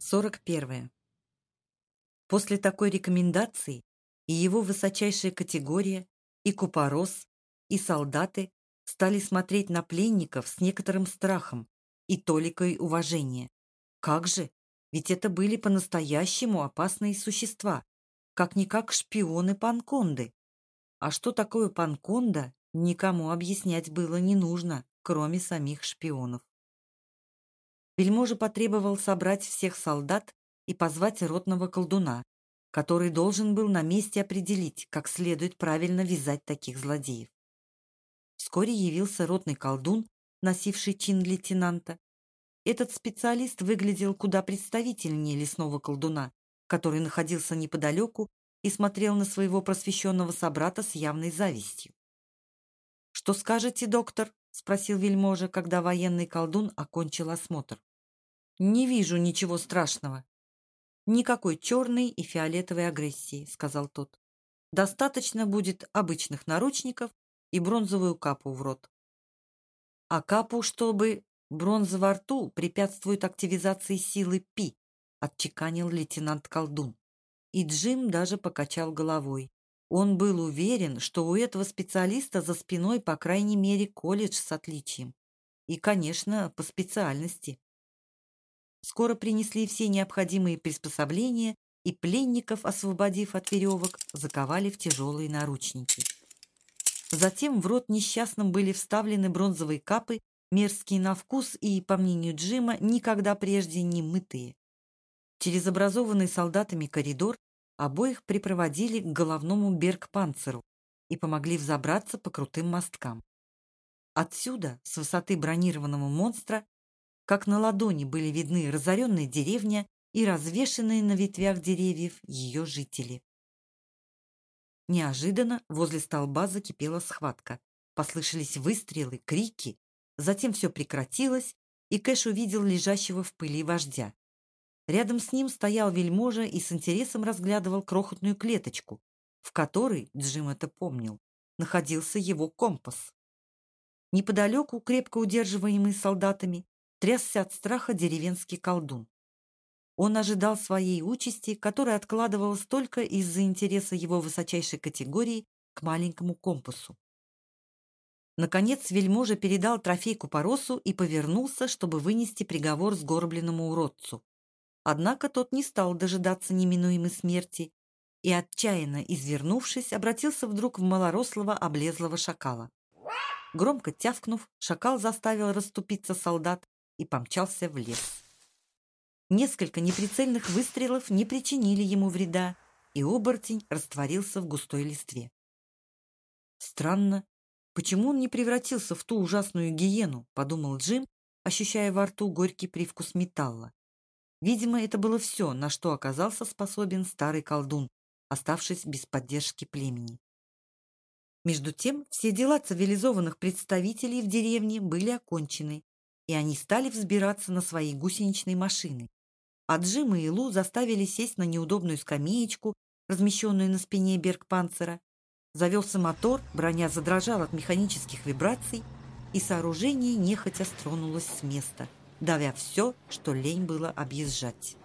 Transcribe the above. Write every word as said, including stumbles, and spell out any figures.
сорок первое. После такой рекомендации и его высочайшая категория, и купорос, и солдаты стали смотреть на пленников с некоторым страхом и толикой уважения. Как же? Ведь это были по-настоящему опасные существа, как-никак шпионы Панконды. А что такое Панконда, никому объяснять было не нужно, кроме самих шпионов. Вельможа потребовал собрать всех солдат и позвать ротного колдуна, который должен был на месте определить, как следует правильно вязать таких злодеев. Вскоре явился ротный колдун, носивший чин лейтенанта. Этот специалист выглядел куда представительнее лесного колдуна, который находился неподалеку и смотрел на своего просвещенного собрата с явной завистью. «Что скажете, доктор?» — спросил вельможа, когда военный колдун окончил осмотр. «Не вижу ничего страшного. Никакой черной и фиолетовой агрессии», — сказал тот. «Достаточно будет обычных наручников и бронзовую капу в рот». «А капу, чтобы бронза во рту препятствует активизации силы Пи», — отчеканил лейтенант-колдун. И Джим даже покачал головой. Он был уверен, что у этого специалиста за спиной по крайней мере колледж с отличием. И, конечно, по специальности. Скоро принесли все необходимые приспособления, и пленников, освободив от веревок, заковали в тяжелые наручники. Затем в рот несчастным были вставлены бронзовые капы, мерзкие на вкус и, по мнению Джима, никогда прежде не мытые. Через образованный солдатами коридор обоих припроводили к головному Бергпанцеру и помогли взобраться по крутым мосткам. Отсюда, с высоты бронированного монстра, как на ладони были видны разоренная деревня и развешанные на ветвях деревьев ее жители. Неожиданно возле столба закипела схватка. Послышались выстрелы, крики. Затем все прекратилось, и Кэш увидел лежащего в пыли вождя. Рядом с ним стоял вельможа и с интересом разглядывал крохотную клеточку, в которой, Джим это помнил, находился его компас. Неподалеку, крепко удерживаемый солдатами, трясся от страха деревенский колдун. Он ожидал своей участи, которая откладывалась только из-за интереса его высочайшей категории к маленькому компасу. Наконец вельможа передал трофей купоросу и повернулся, чтобы вынести приговор сгорбленному уродцу. Однако тот не стал дожидаться неминуемой смерти и, отчаянно извернувшись, обратился вдруг в малорослого облезлого шакала. Громко тявкнув, шакал заставил расступиться солдат и помчался в лес. Несколько неприцельных выстрелов не причинили ему вреда, и оборотень растворился в густой листве. «Странно, почему он не превратился в ту ужасную гиену?» — подумал Джим, ощущая во рту горький привкус металла. Видимо, это было все, на что оказался способен старый колдун, оставшись без поддержки племени. Между тем, все дела цивилизованных представителей в деревне были окончены, и они стали взбираться на свои гусеничные машины. А Джима и Лу заставили сесть на неудобную скамеечку, размещенную на спине Бергпанцера. Завелся мотор, броня задрожала от механических вибраций, и сооружение нехотя стронулось с места, давя все, что лень было объезжать.